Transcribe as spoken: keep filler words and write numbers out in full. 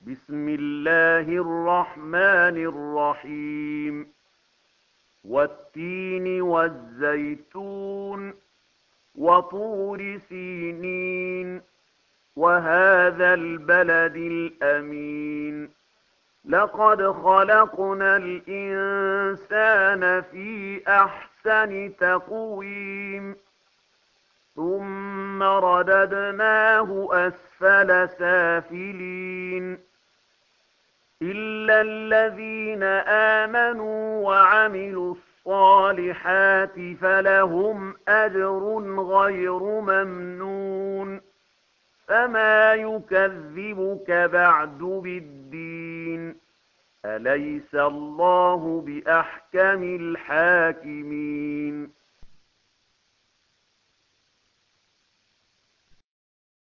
بسم الله الرحمن الرحيم والتين والزيتون وطور سينين وهذا البلد الأمين لقد خلقنا الإنسان في أحسن تقويم ثم رددناه أسفل سافلين إلا الذين آمنوا وعملوا الصالحات فلهم أجر غير ممنون فما يكذبك بعد بالدين أليس الله بأحكم الحاكمين